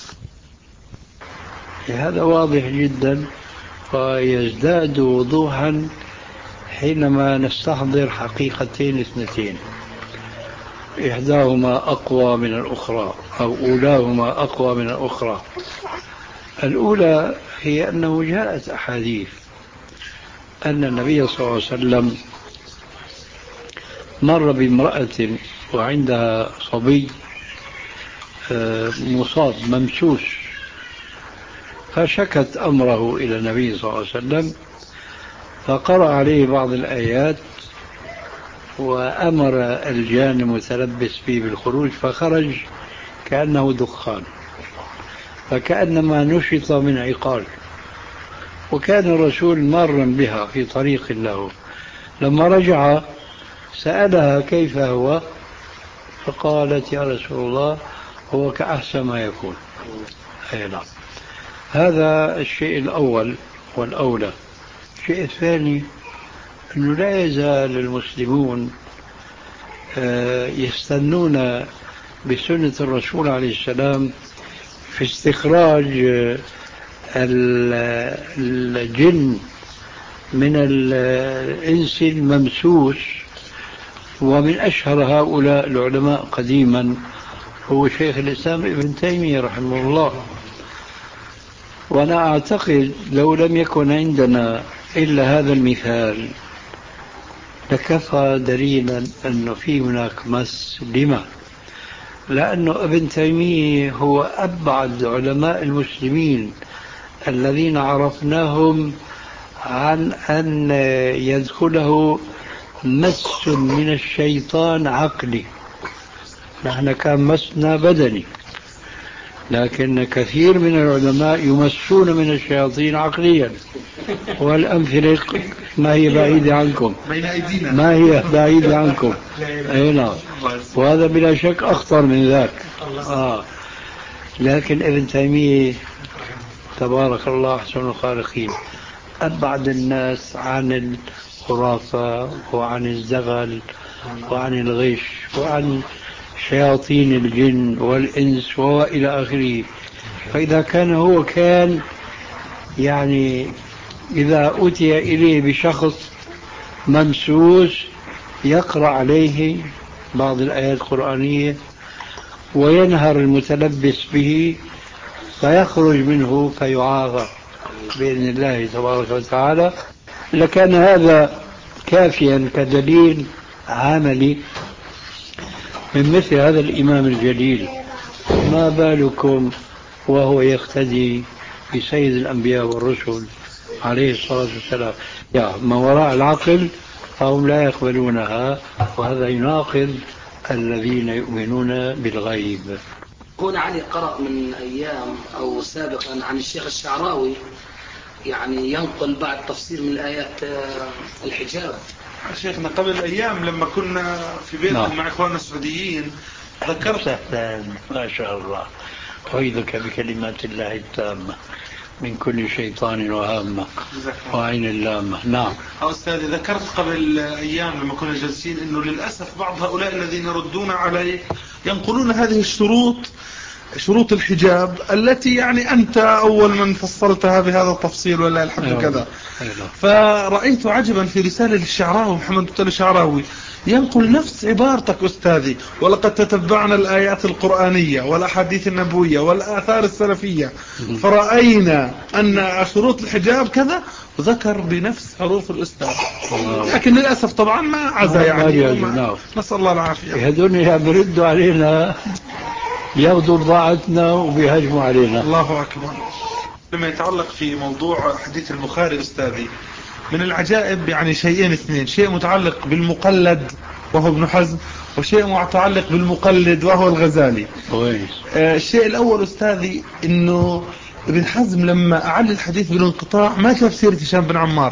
هذا واضح جدا ويزداد وضوحا حينما نستحضر حقيقتين اثنتين إحداهما أقوى من الأخرى أو أولاهما أقوى من الأخرى. الأولى هي أنه جاءت أحاديث أن النبي صلى الله عليه وسلم مر بامرأة وعندها صبي مصاب ممسوس، فشكت أمره إلى النبي صلى الله عليه وسلم فقرأ عليه بعض الآيات وأمر الجان المتلبس فيه بالخروج فخرج كأنه دخان، فكأنما نشط من عقال. وكان الرسول مارا بها في طريق له، لما رجع سألها كيف هو، فقالت يا رسول الله هو كأحسن ما يكون. أي نعم. هذا الشيء الأول والأولى. الشيء الثاني أنه لا يزال المسلمون يستنون بسنة الرسول عليه السلام في استخراج الجن من الإنس الممسوس. ومن أشهر هؤلاء العلماء قديما هو شيخ الإسلام ابن تيمية رحمه الله. وأنا أعتقد لو لم يكن عندنا إلا هذا المثال لكفى دليلا أنه في هناك مس. لما؟ لأنه ابن تيمية هو أبعد علماء المسلمين الذين عرفناهم عن أن يدخله مس من الشيطان عقلي. نحن كان مسنا بدني، لكن كثير من العلماء يمسون من الشياطين عقليا. والأمثلة ما هي بعيدة عنكم، ما هي بعيدة عنكم. أي نعم. وهذا بلا شك أخطر من ذاك. آه. لكن ابن تيمية تبارك الله أحسن الخالقين أبعد الناس عن الخرافة وعن الزغل وعن الغش وعن شياطين الجن والإنس وإلى آخره. فإذا كان هو كان يعني إذا أتي إليه بشخص ممسوس يقرأ عليه بعض الآيات القرآنية وينهر المتلبس به فيخرج منه فيعاقب بإذن الله تبارك وتعالى، لكان هذا كافيا كدليل عملي من مثل هذا الإمام الجليل. ما بالكم وهو يقتدي بسيد الأنبياء والرسل عليه الصلاة والسلام. يا ما وراء العقل فهم لا يقبلونها، وهذا يناقض الذين يؤمنون بالغيب. هنا علي قرأ من أيام أو سابقا عن الشيخ الشعراوي يعني ينقل بعض تفسير من الآيات الحجاب. شيخنا قبل أيام لما كنا في بيتنا مع إخواننا السعوديين ذكرت ما شاء الله أعيذك بكلمات الله التامة من كل شيطان وهامة وعين اللامة. نعم أستاذي، ذكرت قبل أيام لما كنا جالسين أنه للأسف بعض هؤلاء الذين يردون عليه ينقلون هذه الشروط، شروط الحجاب التي يعني أنت أول من فصلتها بهذا التفصيل ولا الحمد أيوة. كذا أيوة. فرأيت عجبا في رسالة للشعراوي محمد بن الشعراوي ينقل نفس عبارتك أستاذي، ولقد تتبعنا الآيات القرآنية والأحاديث النبوية والآثار السلفية فرأينا أن شروط الحجاب كذا، وذكر بنفس حروف الأستاذ. لكن للأسف طبعا ما عزا يعني نسأل الله العافية. هذول يردوا علينا ياخذوا بضاعتنا وبيهاجموا علينا. الله أكبر. لما يتعلق في موضوع حديث البخاري أستاذي من العجائب يعني شيئين اثنين، شيء متعلق بالمقلد وهو ابن حزم، وشيء متعلق بالمقلد وهو الغزالي. آه الشيء الأول أستاذي إنه ابن حزم لما أعل الحديث بالانقطاع ما شاف سيرة هشام بن عمار،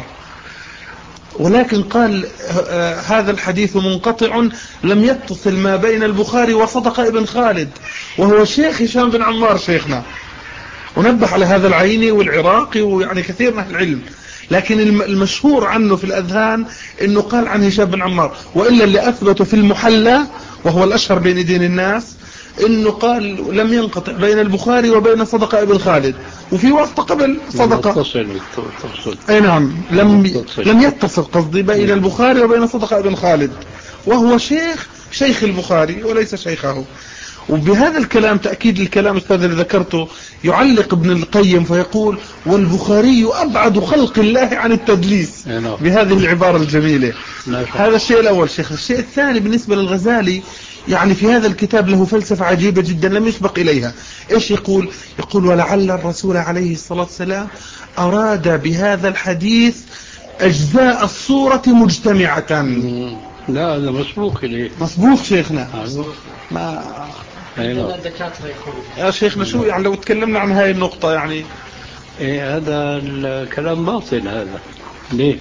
ولكن قال آه هذا الحديث منقطع لم يتصل ما بين البخاري وصدق ابن خالد وهو شيخ هشام بن عمار شيخنا، ونبه على هذا العيني والعراقي ويعني كثير من العلم. لكن المشهور عنه في الأذهان انه قال عن هشام بن عمار، وإلا اللي أثبته في المحلى وهو الأشهر بين دين الناس انه قال لم ينقطع بين البخاري وبين صدقة ابن خالد، وفي واسطة قبل صدقة اي نعم لم لم يتصل قصدي بين البخاري وبين صدقة ابن خالد، وهو شيخ شيخ البخاري وليس شيخه. وبهذا الكلام تأكيد الكلام أستاذ اللي ذكرته يعلق ابن القيم فيقول والبخاري أبعد خلق الله عن التدليس بهذه العبارة الجميلة. هذا الشيء الأول شيخ. الشيء الثاني بالنسبة للغزالي يعني في هذا الكتاب له فلسفة عجيبة جدا لم يسبق إليها. إيش يقول؟ يقول ولعل الرسول عليه الصلاة والسلام أراد بهذا الحديث أجزاء الصورة مجتمعة. لا هذا مسبوق إليه. مسبوق شيخنا. ما عندنا الدكاترة يقولون يا شيخنا شو يعني لو تكلمنا عن هاي النقطة يعني إيه هذا الكلام باطل هذا. ليه؟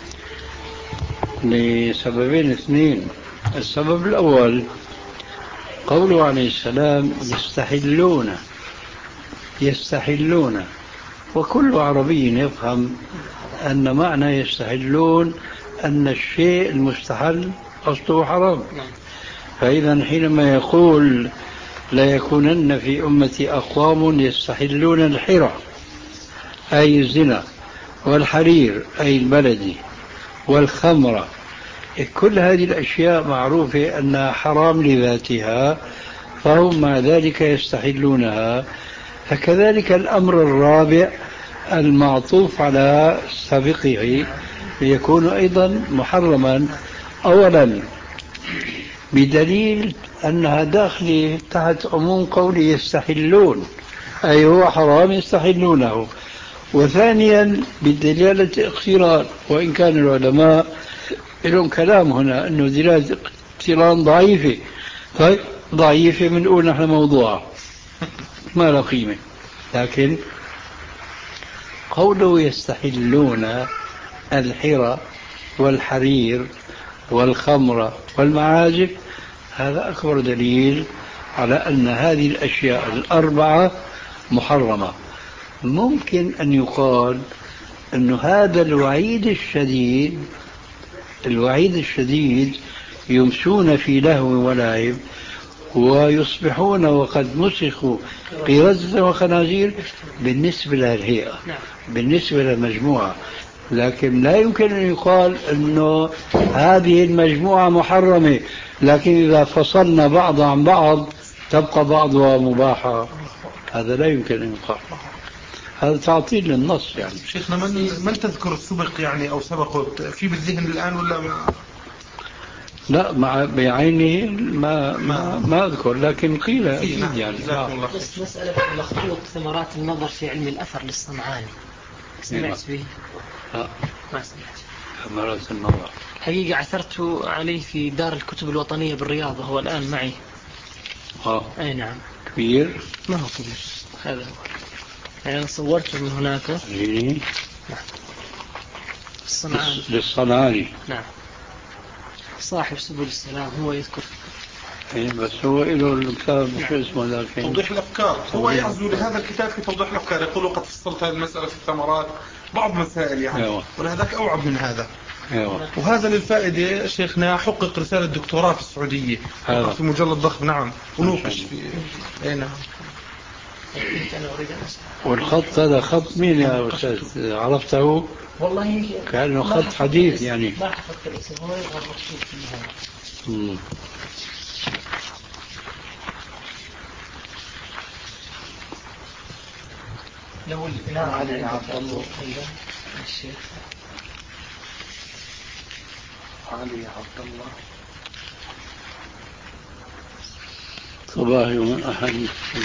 لسببين اثنين. السبب الأول قوله عليه السلام يستحلون يستحلون وكل عربي يفهم أن معنى يستحلون أن الشيء المستحل أصله حرام. فإذا حينما يقول لا يكونن في أمتي أقوام يستحلون الحرى أي الزنا والحرير أي البلدي والخمر، كل هذه الأشياء معروفة أنها حرام لذاتها، فهم مع ذلك يستحلونها. فكذلك الأمر الرابع المعطوف على سابقه يكون أيضا محرما، أولا بدليل أنها داخلة تحت عموم قول يستحلون أي هو حرام يستحلونه، وثانيا بدلالة اقتران، وإن كان العلماء لهم كلام هنا أنه دلالة اقتران ضعيفة. طيب ضعيفة بنقول نحن موضوعة ما له قيمة، لكن قوله يستحلون الحرى والحرير والخمر والمعازف هذا أكبر دليل على أن هذه الأشياء الأربعة محرمة. ممكن أن يقال أن هذا الوعيد الشديد الوعيد الشديد يمسون في لهو ولعب ويصبحون وقد مسخوا قردة وخنازير بالنسبة للهيئة، بالنسبة للمجموعة، لكن لا يمكن أن يقال أنه هذه المجموعة محرمة، لكن إذا فصلنا بعض عن بعض تبقى بعضها مباحة. هذا لا يمكن أن يقال، هذا تعطيل للنص. يعني شيخنا من من تذكر السبق يعني أو سبقه في بالذهن الآن ولا ما؟ لا مع بعينه ما ما ما أذكر، لكن قيل أكيد يعني. بس مسألة مخطوط ثمرات النظر في علم الأثر للصنعاني سمعت به؟ لا ما سمعت. ثمرات النظر حقيقة عثرت عليه في دار الكتب الوطنية بالرياض وهو الآن معي. اه أي نعم. كبير؟ ما هو كبير، هذا هو. يعني أنا صورته من هناك. إيه؟ نعم. الصنعاني. للصنعاني. نعم. صاحب سبل السلام هو يذكر. إيه بس هو له الكتاب شو اسمه لكن توضيح الأفكار. هو يعزو لهذا الكتاب في توضيح الأفكار، يقول قد فصلت هذه المسألة في الثمرات بعض مسائل يعني. أيوة. ولهذاك أوعب من هذا. أيوة. وهذا للفائدة شيخنا حقق رسالة دكتوراه في السعودية في مجلد ضخم. نعم ونوقش في أي نعم. والخط هذا خط مين يا أستاذ عرفته؟ والله كأنه خط حديث يعني. ما حفظت الاسم، هو يظهر مكتوب في النهاية. لو الإمام علي عبد الله الشيخ علي عبد الله صباح يوم أحد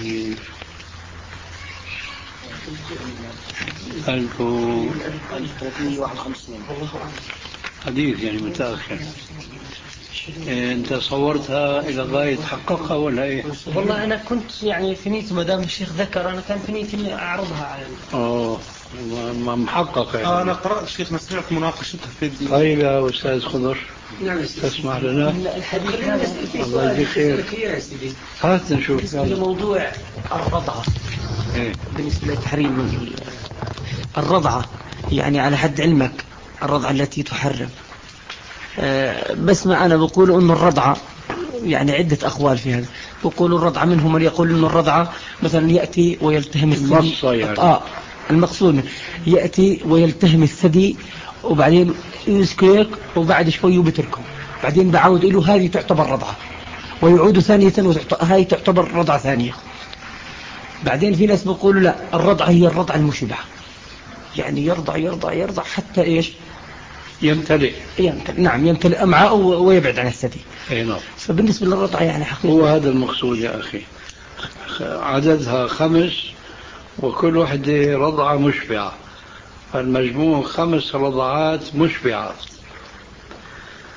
ألف ثلاثمئة وواحد وخمسين حديث يعني متأخر. إيه أنت صورتها إلى غاية حققها ولا إيه؟ والله أنا كنت يعني في نيتي ما دام الشيخ ذكر أنا كان في نيتي إني أعرضها على. أوه ما محقق يعني. آه أنا قرأت الشيخ سمعت مناقشتها في. طيب يا أستاذ خضر تسمح لنا؟ الحديث هذا الله يجزيك خير. هات نشوف. بالنسبة لموضوع الرضعة. إيه؟ بالنسبة لتحريم الرضعة يعني على حد علمك الرضعة التي تحرم. أه بس ما أنا بقول إنه الرضعة يعني عدة أقوال في هذا. بقول الرضعة منهم من يقول إنه الرضعة مثلا يأتي ويلتهم الثدي. يعني. آه المقصود يأتي ويلتهم الثدي وبعدين يسكيك وبعد شوي بتركه، بعدين بعود له هذه تعتبر رضعة، ويعود ثانية وهذه تعتبر رضعة ثانية. بعدين في ناس بيقولوا لا الرضعة هي الرضعة المشبعة، يعني يرضع يرضع يرضع حتى إيش يمتلئ. يمتلئ. نعم يمتلئ أمعاءه ويبعد عن الثدي. أي نعم. فبالنسبة للرضعة يعني حقيقة هو هذا المقصود يا أخي، عددها خمس وكل واحدة رضعة مشبعة، فالمجموع خمس رضعات مشبعة.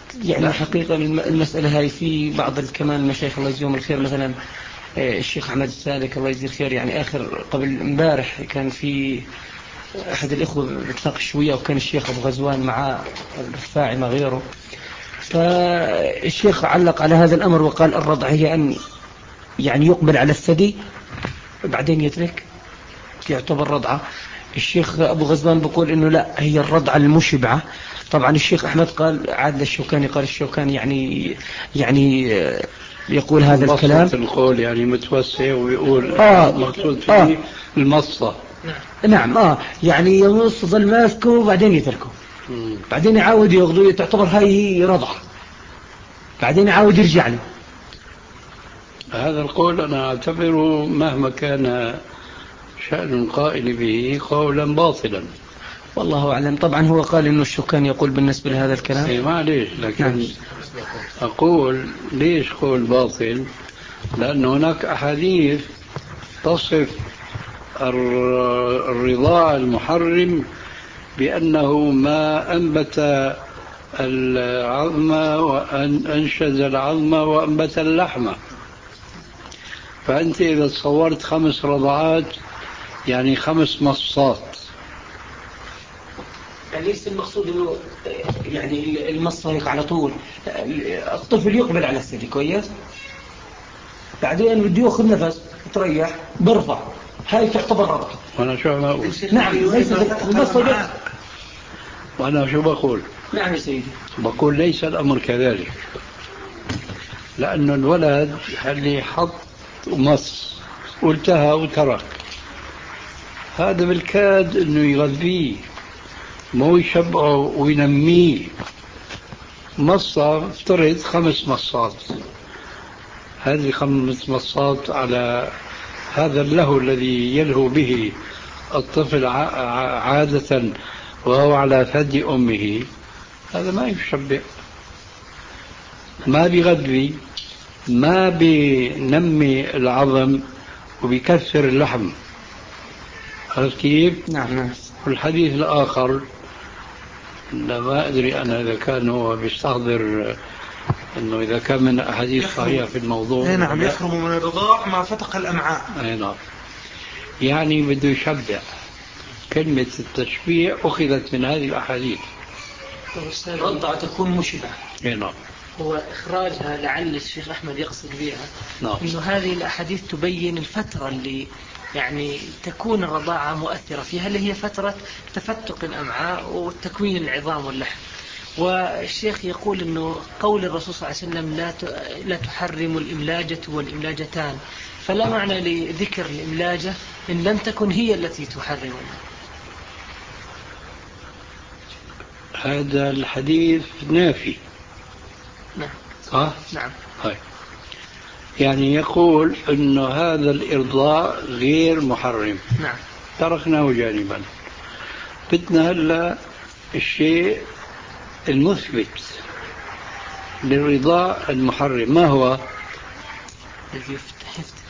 يعني لا. حقيقة الم- المسألة هاي في بعض كمان المشايخ الله يجزيهم الخير، مثلا آه، الشيخ أحمد السالك الله يجزيه الخير، يعني آخر قبل امبارح كان في أحد الإخوة بتناقش شوية، وكان الشيخ أبو غزوان مع الرفاعي ما غيره، فالشيخ علق على هذا الأمر وقال الرضع هي أن يعني يقبل على الثدي بعدين يترك، يعتبر رضعة. الشيخ أبو غزوان بيقول إنه لا، هي الرضعة المشبعة. طبعا الشيخ أحمد قال عاد الشوكاني، قال الشوكاني يعني يعني آه، يقول هذا الكلام القول يعني متوسع ويقول آه المقصود فيه آه المصة. نعم آه يعني يمص ظل ماسكه وبعدين يتركه، مم. بعدين يعاود ياخذه، تعتبر هاي هي رضعة، بعدين يعاود يرجع له. هذا القول أنا أعتبره مهما كان شأن القائل به قولا باطلا. والله أعلم. طبعا هو قال إنه الشوكاني يقول بالنسبة لهذا الكلام إيه معليش، لكن نعم. أقول ليش قول باطل؟ لأن هناك أحاديث تصف الر- الرضاع المحرم بأنه ما أنبت العظم وأنشز العظم وأنبت اللحم. فأنت إذا تصورت خمس رضعات يعني خمس مصات. يعني ليس المقصود انه يعني المصة هيك على طول، الطفل يقبل على الثدي كويس، بعدين بده ياخذ نفس تريح برفع، هاي تعتبر رضعة. وأنا شو ما أقول؟ نعم ليس المصة بس. وأنا شو بقول؟ نعم يا سيدي. بقول ليس الأمر كذلك، لأن الولد اللي حط مص وانتهى وترك، هذا بالكاد أنه يغذيه مو يشبعه وينميه. مصة افترض خمس مصات، هذه خمس مصات على هذا اللهو الذي يلهو به الطفل عادة وهو على ثدي أمه، هذا ما يشبع، ما بيغذي، ما بينمي العظم وبيكسر اللحم. عرفت كيف؟ نعم نعم. والحديث الآخر لا ما أدري أنا إذا كان هو بيستحضر أنه إذا كان من أحاديث صحيحة في الموضوع. اي نعم، يحرم من الرضاع ما فتق الأمعاء. أي نعم، يعني بده يشبع. كلمة التشبيع أخذت من هذه الأحاديث. رضعة تكون مشبعة. أي نعم. هو إخراجها لعل الشيخ أحمد يقصد بها نعم. إنه هذه الأحاديث تبين الفترة اللي يعني تكون الرضاعة مؤثرة فيها، اللي هي فترة تفتق الأمعاء وتكوين العظام واللحم. والشيخ يقول إنه قول الرسول صلى الله عليه وسلم لا لا تحرم الإملاجة والإملاجتان، فلا معنى لذكر الإملاجة إن لم تكن هي التي تحرم. هذا الحديث نافي. نعم. صح؟ نعم. طيب. يعني يقول أن هذا الإرضاع غير محرم. نعم. تركناه جانبا. بدنا هلا الشيء المثبت للرضاع المحرم ما هو؟ الذي يفتح يفتح.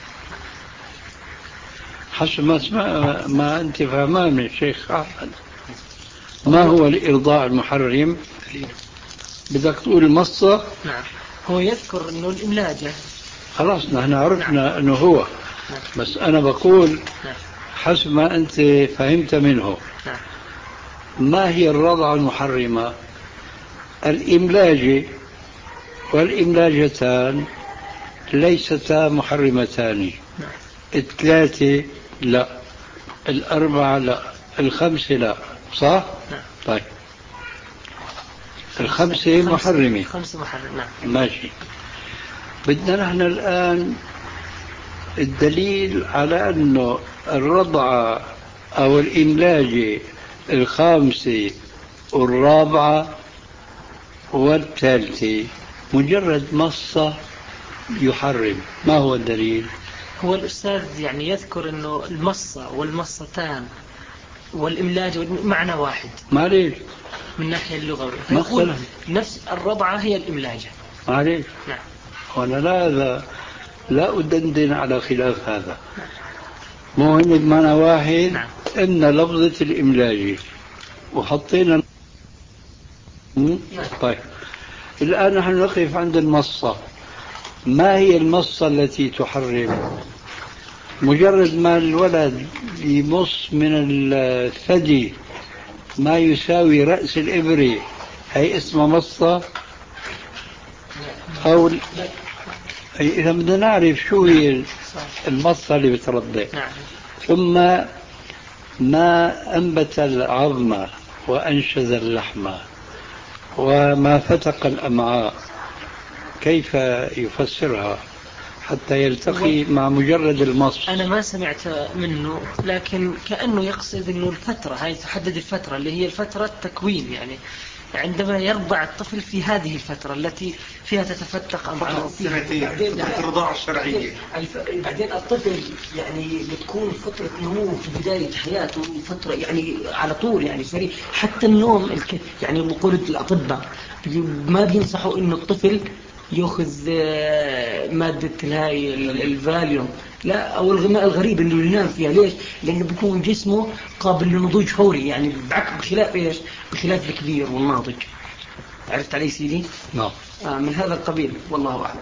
حسب ما اسمع ما أنت فهمان من الشيخ أحمد، ما هو الإرضاع المحرم؟ بدك تقول المصة. نعم. هو يذكر أنه الإملاجة. خلاص نحن عرفنا نعم. أنه هو. نعم. بس أنا بقول نعم. حسب ما أنت فهمت منه. نعم. ما هي الرضعة المحرمة؟ الإملاجة والإملاجتان ليستا محرمتان. نعم. الثلاثة لا، الأربعة لا، الخمسة لا. صح؟ نعم. طيب الخمسة محرمة. خمسة محرمة. نعم. ماشي. بدنا نحن الآن الدليل على أنه الرضعة أو الإملاجة الخامسة والرابعة والثالثة مجرد مصة يحرم. ما هو الدليل؟ هو الأستاذ يعني يذكر أنه المصة والمصتان والإملاج معنى واحد. معليش من ناحية اللغوية. ما فيقول اختلف. نفس الرضعة هي الإملاجة. معليش. نعم. وأنا لا لا, لا أدندن على خلاف هذا. مو هن بمعنى واحد. نعم. إن لفظة الإملاج وحطينا. طيب الآن نحن نقف عند المصة. ما هي المصة التي تحرم؟ مجرد ما الولد يمص من الثدي ما يساوي رأس الإبرة، هي اسمها مصة؟ أو إذا بدنا نعرف شو هي المصة اللي بترضع. ثم ما أنبت العظم وأنشز اللحم وما فتق الأمعاء، كيف يفسرها حتى يلتقي مع مجرد المص؟ أنا ما سمعت منه، لكن كأنه يقصد أنه الفترة هاي تحدد الفترة اللي هي الفترة التكوين، يعني عندما يرضع الطفل في هذه الفترة التي فيها تتفتق أمعاءه سنتين الرضاعة الشرعية. بعدين الطفل يعني بتكون فترة نمو في بداية حياته، فترة يعني على طول يعني سريع. حتى النوم الك... يعني بقول الأطباء ما بينصحوا إنه الطفل يأخذ مادة هاي الفاليوم، لا، أو الغماء الغريب إنه ينام فيها. ليش؟ لأنه بيكون جسمه قابل للنضوج فوري، يعني بخلاف إيش؟ بخلاف الكبير والناضج. عرفت علي سيدي؟ نعم. آه من هذا القبيل والله أعلم.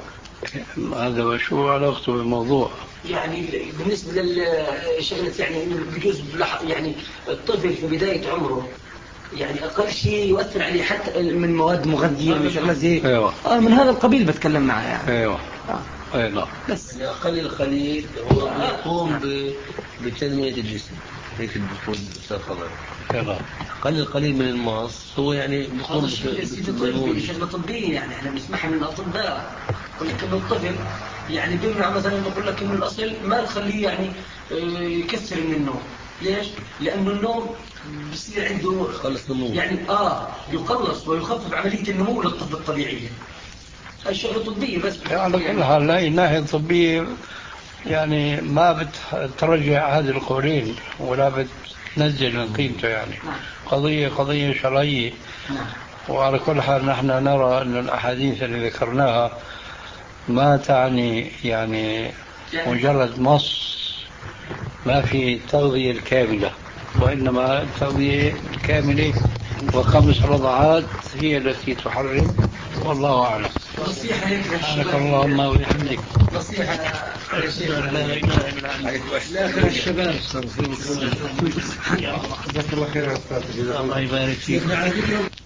هذا وشو علاقته بالموضوع؟ يعني بالنسبة للشغلة يعني إنه بجوز يعني الطفل في بداية عمره يعني أقل شيء يؤثر عليه حتى من مواد مغذية من شغلة زي أيوة. آه من هذا القبيل بتكلم معه يعني. أيوة. آه. أيوة. بس يعني أقل الخليل هو يقوم بتنمية الجسم، هيك بيقول الأستاذ خضر. أيوة. أقل القليل من الماس هو يعني بيقوم بتنمية شغلة طبية، يعني احنا بنسمعها من الأطباء. يقول لك إنه الطفل يعني بيمنع مثلا، نقول لك إنه الأصل ما نخليه يعني يكثر من النوم. ليش؟ لأنه النوم بصير عنده خلص نمو، يعني آه يقلص ويخفف عملية النمو للطفل الطبيعية. هاي شغلة طبية بس. على كل حال لا ناحية طبية يعني ما بترجع هذه القولين ولا بتنزل من قيمته، يعني قضية قضية شرعية. وعلى كل حال نحن نرى أن الأحاديث اللي ذكرناها ما تعني يعني مجرد مص، ما في التغذية الكاملة، وإنما التغذية الكاملة وخمس رضعات هي التي تحرم، والله أعلم. نصيحة هيك سبحانك اللهم وبحمدك. نصيحة يا شيخ لا الشباب جزاك الله خير يا أستاذ. الله يبارك فيك.